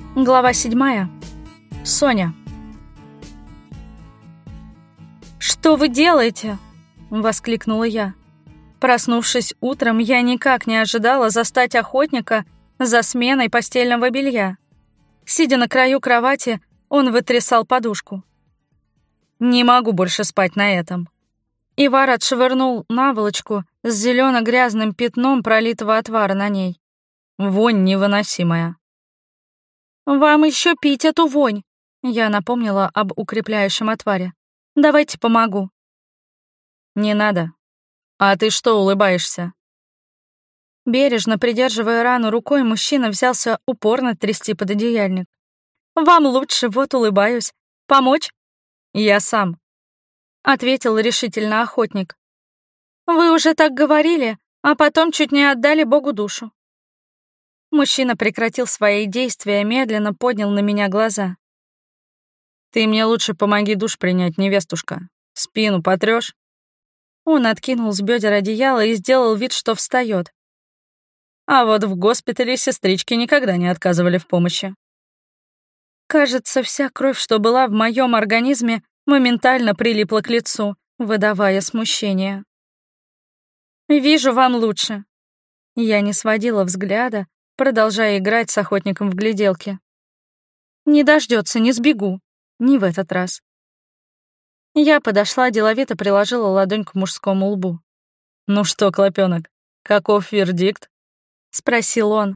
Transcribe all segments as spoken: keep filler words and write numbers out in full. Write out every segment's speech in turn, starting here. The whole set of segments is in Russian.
Глава седьмая. Соня. «Что вы делаете?» — воскликнула я. Проснувшись утром, я никак не ожидала застать охотника за сменой постельного белья. Сидя на краю кровати, он вытрясал подушку. «Не могу больше спать на этом». Ивар отшвырнул наволочку с зелено-грязным пятном пролитого отвара на ней. Вонь невыносимая. «Вам еще пить эту вонь!» Я напомнила об укрепляющем отваре. «Давайте помогу». «Не надо. А ты что улыбаешься?» Бережно придерживая рану рукой, мужчина взялся упорно трясти пододеяльник. «Вам лучше, вот улыбаюсь. Помочь?» «Я сам», — ответил решительно охотник. «Вы уже так говорили, а потом чуть не отдали Богу душу». Мужчина прекратил свои действия, медленно поднял на меня глаза. «Ты мне лучше помоги душ принять, невестушка. Спину потрёшь?» Он откинул с бедер одеяло и сделал вид, что встает. А вот в госпитале сестрички никогда не отказывали в помощи. Кажется, вся кровь, что была в моем организме, моментально прилипла к лицу, выдавая смущение. «Вижу, вам лучше». Я не сводила взгляда, продолжая играть с охотником в гляделки. «Не дождется, не сбегу. Не в этот раз». Я подошла, деловито приложила ладонь к мужскому лбу. «Ну что, клопёнок, каков вердикт?» — спросил он.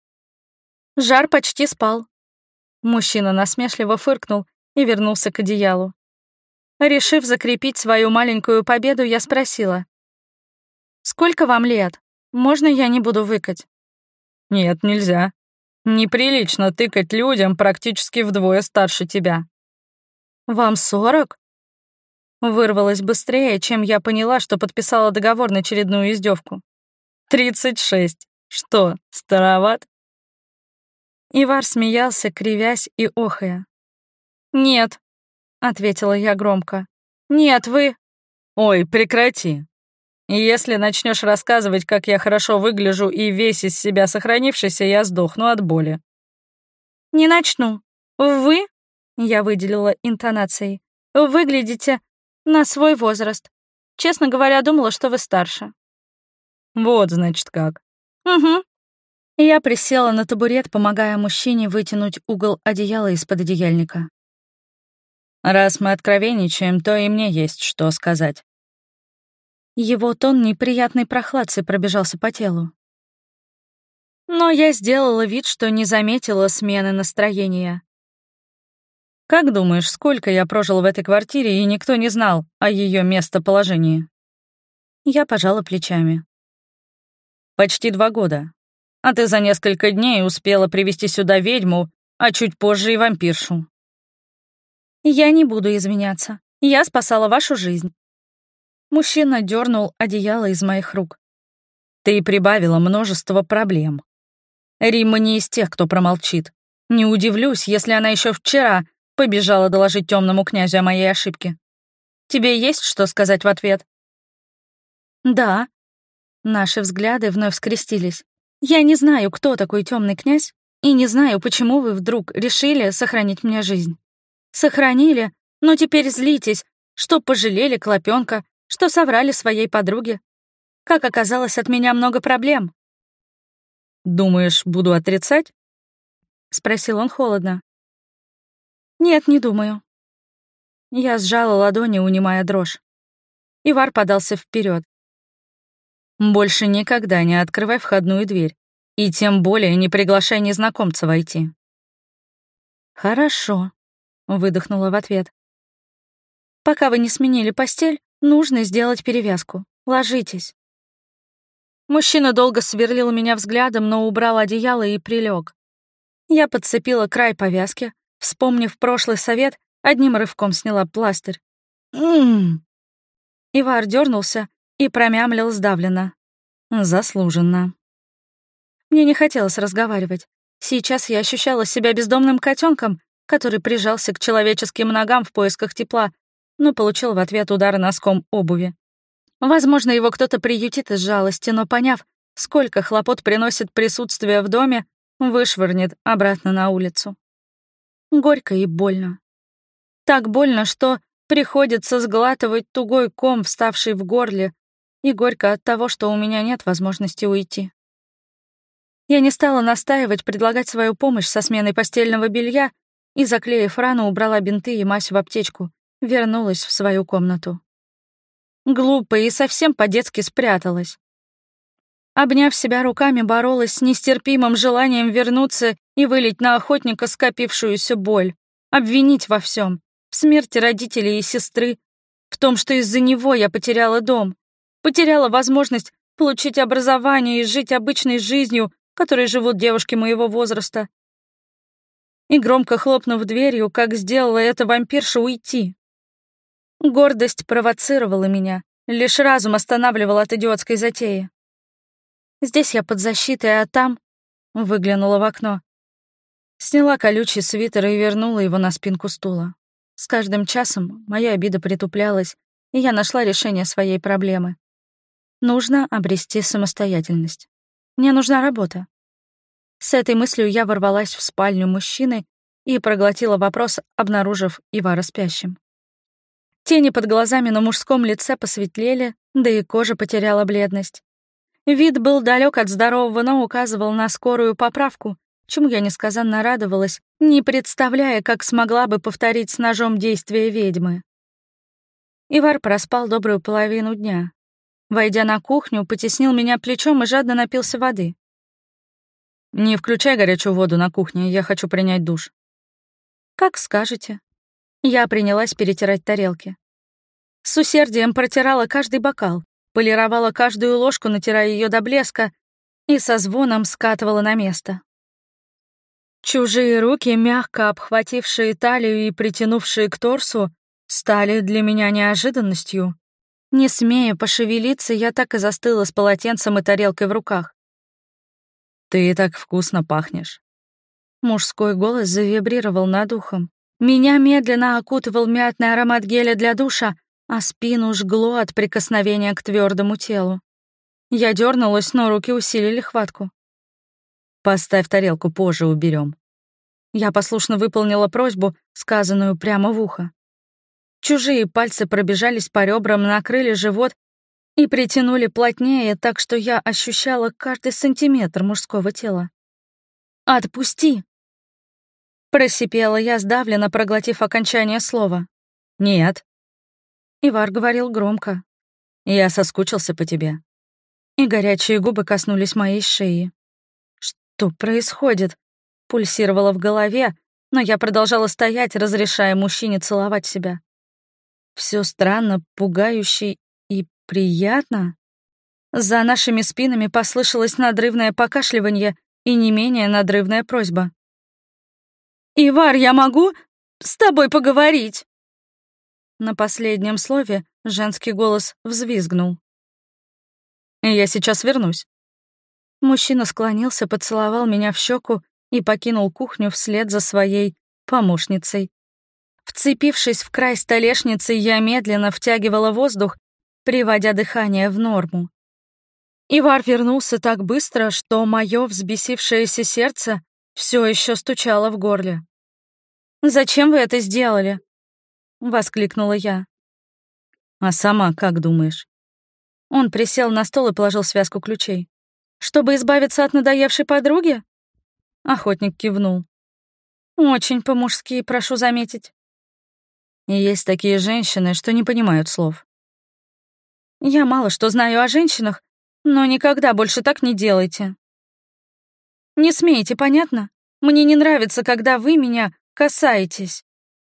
Жар почти спал. Мужчина насмешливо фыркнул и вернулся к одеялу. Решив закрепить свою маленькую победу, я спросила. «Сколько вам лет? Можно я не буду выкать?» «Нет, нельзя. Неприлично тыкать людям практически вдвое старше тебя». «Вам сорок?» Вырвалось быстрее, чем я поняла, что подписала договор на очередную издевку. «Тридцать шесть. Что, староват?» Ивар смеялся, кривясь и охая. «Нет», — ответила я громко. «Нет, вы...» «Ой, прекрати. Если начнешь рассказывать, как я хорошо выгляжу и весь из себя сохранившийся, я сдохну от боли». «Не начну. Вы...» — я выделила интонацией. «Выглядите на свой возраст. Честно говоря, думала, что вы старше». «Вот, значит, как». «Угу». Я присела на табурет, помогая мужчине вытянуть угол одеяла из-под одеяльника. «Раз мы откровенничаем, то и мне есть что сказать». Его тон неприятной прохладцей пробежался по телу. Но я сделала вид, что не заметила смены настроения. «Как думаешь, сколько я прожил в этой квартире, и никто не знал о ее местоположении?» Я пожала плечами. «Почти два года. А ты за несколько дней успела привести сюда ведьму, а чуть позже и вампиршу». «Я не буду извиняться. Я спасала вашу жизнь». Мужчина дернул одеяло из моих рук. «Ты прибавила множество проблем. Римма не из тех, кто промолчит. Не удивлюсь, если она еще вчера побежала доложить темному князю о моей ошибке. Тебе есть что сказать в ответ?» «Да». Наши взгляды вновь скрестились. «Я не знаю, кто такой темный князь, и не знаю, почему вы вдруг решили сохранить мне жизнь. Сохранили, но теперь злитесь, что пожалели клопенка, что соврали своей подруге. Как оказалось, от меня много проблем». «Думаешь, буду отрицать?» — спросил он холодно. «Нет, не думаю». Я сжала ладони, унимая дрожь. Ивар подался вперед. «Больше никогда не открывай входную дверь, и тем более не приглашай незнакомца войти». «Хорошо», — выдохнула в ответ. «Пока вы не сменили постель, нужно сделать перевязку. Ложитесь». Мужчина долго сверлил меня взглядом, но убрал одеяло и прилег. Я подцепила край повязки, вспомнив прошлый совет, одним рывком сняла пластырь. «М-м-м». Ивар дернулся и промямлил сдавленно. «Заслуженно». Мне не хотелось разговаривать. Сейчас я ощущала себя бездомным котенком, который прижался к человеческим ногам в поисках тепла, но получил в ответ удар носком обуви. Возможно, его кто-то приютит из жалости, но поняв, сколько хлопот приносит присутствие в доме, вышвырнет обратно на улицу. Горько и больно. Так больно, что приходится сглатывать тугой ком, вставший в горле, и горько от того, что у меня нет возможности уйти. Я не стала настаивать, предлагать свою помощь со сменой постельного белья и, заклеив рану, убрала бинты и мазь в аптечку, вернулась в свою комнату. Глупо и совсем по-детски спряталась. Обняв себя руками, боролась с нестерпимым желанием вернуться и вылить на охотника скопившуюся боль, обвинить во всем, в смерти родителей и сестры, в том, что из-за него я потеряла дом, потеряла возможность получить образование и жить обычной жизнью, которой живут девушки моего возраста. И громко хлопнув дверью, как сделала эта вампирша, уйти. Гордость провоцировала меня, лишь разум останавливал от идиотской затеи. Здесь я под защитой, а там... Выглянула в окно. Сняла колючий свитер и вернула его на спинку стула. С каждым часом моя обида притуплялась, и я нашла решение своей проблемы. Нужно обрести самостоятельность. Мне нужна работа. С этой мыслью я ворвалась в спальню мужчины и проглотила вопрос, обнаружив Ивара спящим. Тени под глазами на мужском лице посветлели, да и кожа потеряла бледность. Вид был далек от здорового, но указывал на скорую поправку, чему я несказанно радовалась, не представляя, как смогла бы повторить с ножом действия ведьмы. Ивар проспал добрую половину дня. Войдя на кухню, потеснил меня плечом и жадно напился воды. «Не включай горячую воду на кухне, я хочу принять душ». «Как скажете». Я принялась перетирать тарелки. С усердием протирала каждый бокал, полировала каждую ложку, натирая ее до блеска, и со звоном скатывала на место. Чужие руки, мягко обхватившие талию и притянувшие к торсу, стали для меня неожиданностью. Не смея пошевелиться, я так и застыла с полотенцем и тарелкой в руках. «Ты так вкусно пахнешь». Мужской голос завибрировал над ухом. Меня медленно окутывал мятный аромат геля для душа, а спину жгло от прикосновения к твердому телу. Я дернулась, но руки усилили хватку. «Поставь тарелку, позже уберем». Я послушно выполнила просьбу, сказанную прямо в ухо. Чужие пальцы пробежались по ребрам, накрыли живот и притянули плотнее, так что я ощущала каждый сантиметр мужского тела. «Отпусти!» Просипела я, сдавленно проглотив окончание слова. «Нет». Ивар говорил громко. «Я соскучился по тебе». И горячие губы коснулись моей шеи. «Что происходит?» Пульсировало в голове, но я продолжала стоять, разрешая мужчине целовать себя. Все странно, пугающе и приятно. За нашими спинами послышалось надрывное покашливание и не менее надрывная просьба. «Ивар, я могу с тобой поговорить?» На последнем слове женский голос взвизгнул. «Я сейчас вернусь». Мужчина склонился, поцеловал меня в щеку и покинул кухню вслед за своей помощницей. Вцепившись в край столешницы, я медленно втягивала воздух, приводя дыхание в норму. Ивар вернулся так быстро, что мое взбесившееся сердце все еще стучало в горле. «Зачем вы это сделали?» — воскликнула я. «А сама как думаешь?» Он присел на стол и положил связку ключей. «Чтобы избавиться от надоевшей подруги?» Охотник кивнул. «Очень по-мужски, прошу заметить». И есть такие женщины, что не понимают слов. Я мало что знаю о женщинах, но никогда больше так не делайте. Не смейте, понятно? Мне не нравится, когда вы меня касаетесь.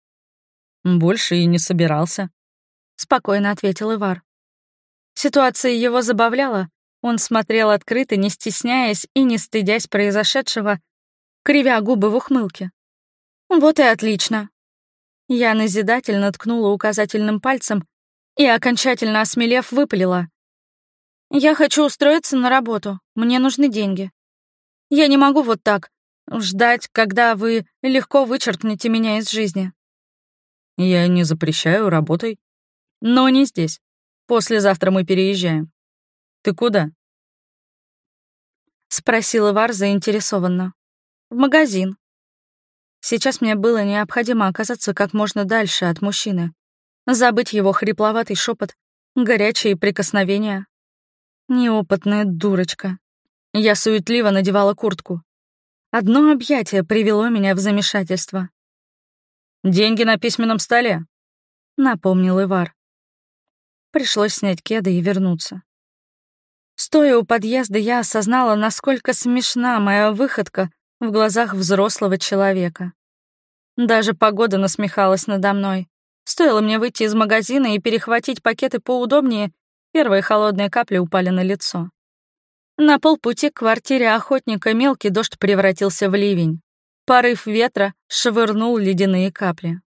Больше и не собирался, спокойно ответил Ивар. Ситуация его забавляла. Он смотрел открыто, не стесняясь и не стыдясь произошедшего, кривя губы в ухмылке. Вот и отлично. Я назидательно ткнула указательным пальцем и, окончательно осмелев, выпалила. «Я хочу устроиться на работу, мне нужны деньги. Я не могу вот так ждать, когда вы легко вычеркнете меня из жизни». «Я не запрещаю, работай. Но не здесь. Послезавтра мы переезжаем. Ты куда?» — спросил Ивар заинтересованно. В магазин. Сейчас мне было необходимо оказаться как можно дальше от мужчины, забыть его хрипловатый шепот, горячие прикосновения. Неопытная дурочка. Я суетливо надевала куртку. Одно объятие привело меня в замешательство. «Деньги на письменном столе», — напомнил Ивар. Пришлось снять кеды и вернуться. Стоя у подъезда, я осознала, насколько смешна моя выходка в глазах взрослого человека. Даже погода насмехалась надо мной. Стоило мне выйти из магазина и перехватить пакеты поудобнее, первые холодные капли упали на лицо. На полпути к квартире охотника мелкий дождь превратился в ливень. Порыв ветра швырнул ледяные капли.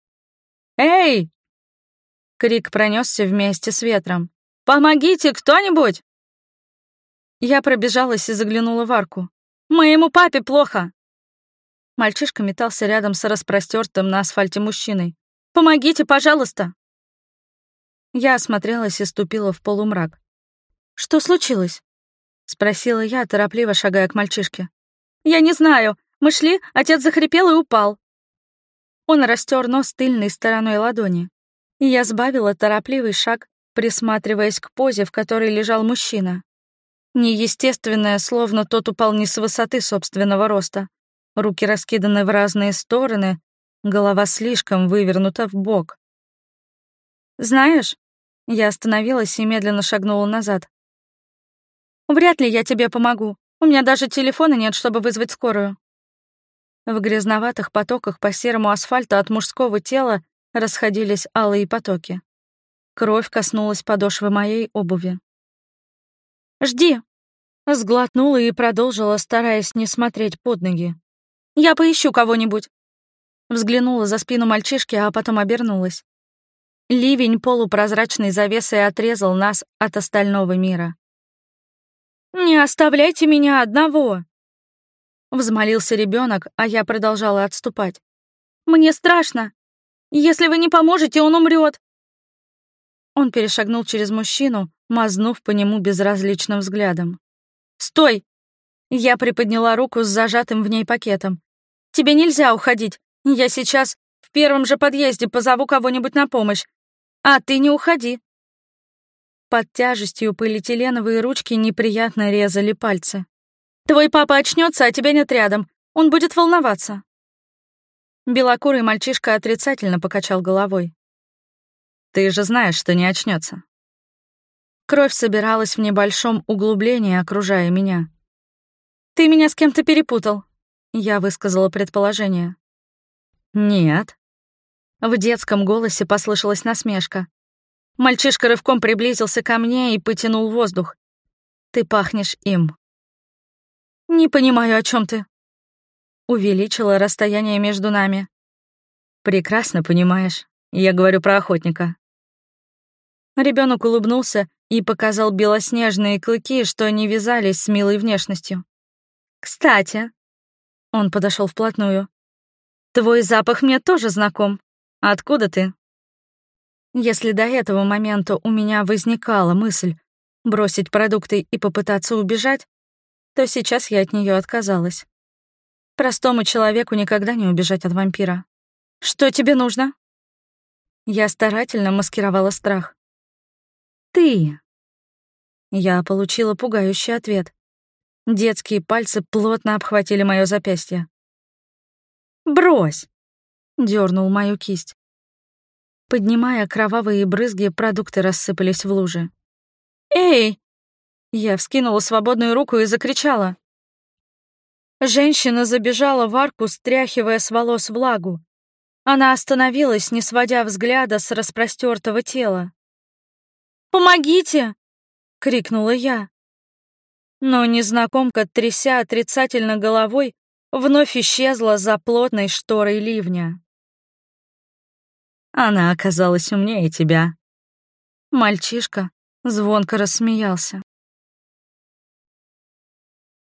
«Эй!» Крик пронесся вместе с ветром. «Помогите, кто-нибудь!» Я пробежалась и заглянула в арку. «Моему папе плохо!» Мальчишка метался рядом с распростертым на асфальте мужчиной. «Помогите, пожалуйста!» Я осмотрелась и ступила в полумрак. «Что случилось?» — спросила я, торопливо шагая к мальчишке. «Я не знаю. Мы шли, отец захрипел и упал». Он растер нос тыльной стороной ладони. И я сбавила торопливый шаг, присматриваясь к позе, в которой лежал мужчина. Неестественное, словно тот упал не с высоты собственного роста. Руки раскиданы в разные стороны, голова слишком вывернута вбок. «Знаешь...» — я остановилась и медленно шагнула назад. «Вряд ли я тебе помогу. У меня даже телефона нет, чтобы вызвать скорую». В грязноватых потоках по серому асфальту от мужского тела расходились алые потоки. Кровь коснулась подошвы моей обуви. «Жди!» — сглотнула и продолжила, стараясь не смотреть под ноги. «Я поищу кого-нибудь!» Взглянула за спину мальчишки, а потом обернулась. Ливень полупрозрачной завесой отрезал нас от остального мира. «Не оставляйте меня одного!» Взмолился ребенок, а я продолжала отступать. «Мне страшно! Если вы не поможете, он умрет!» Он перешагнул через мужчину, мазнув по нему безразличным взглядом. «Стой!» Я приподняла руку с зажатым в ней пакетом. «Тебе нельзя уходить. Я сейчас в первом же подъезде позову кого-нибудь на помощь. А ты не уходи!» Под тяжестью полиэтиленовые ручки неприятно резали пальцы. «Твой папа очнется, а тебя нет рядом. Он будет волноваться». Белокурый мальчишка отрицательно покачал головой. «Ты же знаешь, что не очнется. Кровь собиралась в небольшом углублении, окружая меня. «Ты меня с кем-то перепутал», — я высказала предположение. «Нет». В детском голосе послышалась насмешка. Мальчишка рывком приблизился ко мне и потянул воздух. «Ты пахнешь им». «Не понимаю, о чем ты». Увеличила расстояние между нами. «Прекрасно понимаешь. Я говорю про охотника». Ребенок улыбнулся и показал белоснежные клыки, что не вязались с милой внешностью. «Кстати», — он подошел вплотную, — «твой запах мне тоже знаком. Откуда ты?» Если до этого момента у меня возникала мысль бросить продукты и попытаться убежать, то сейчас я от нее отказалась. Простому человеку никогда не убежать от вампира. «Что тебе нужно?» Я старательно маскировала страх. «Ты!» Я получила пугающий ответ. Детские пальцы плотно обхватили мое запястье. «Брось!» — дернул мою кисть. Поднимая кровавые брызги, продукты рассыпались в луже. «Эй!» Я вскинула свободную руку и закричала. Женщина забежала в арку, стряхивая с волос влагу. Она остановилась, не сводя взгляда с распростертого тела. «Помогите!» — крикнула я. Но незнакомка, тряся отрицательно головой, вновь исчезла за плотной шторой ливня. «Она оказалась умнее тебя». Мальчишка звонко рассмеялся.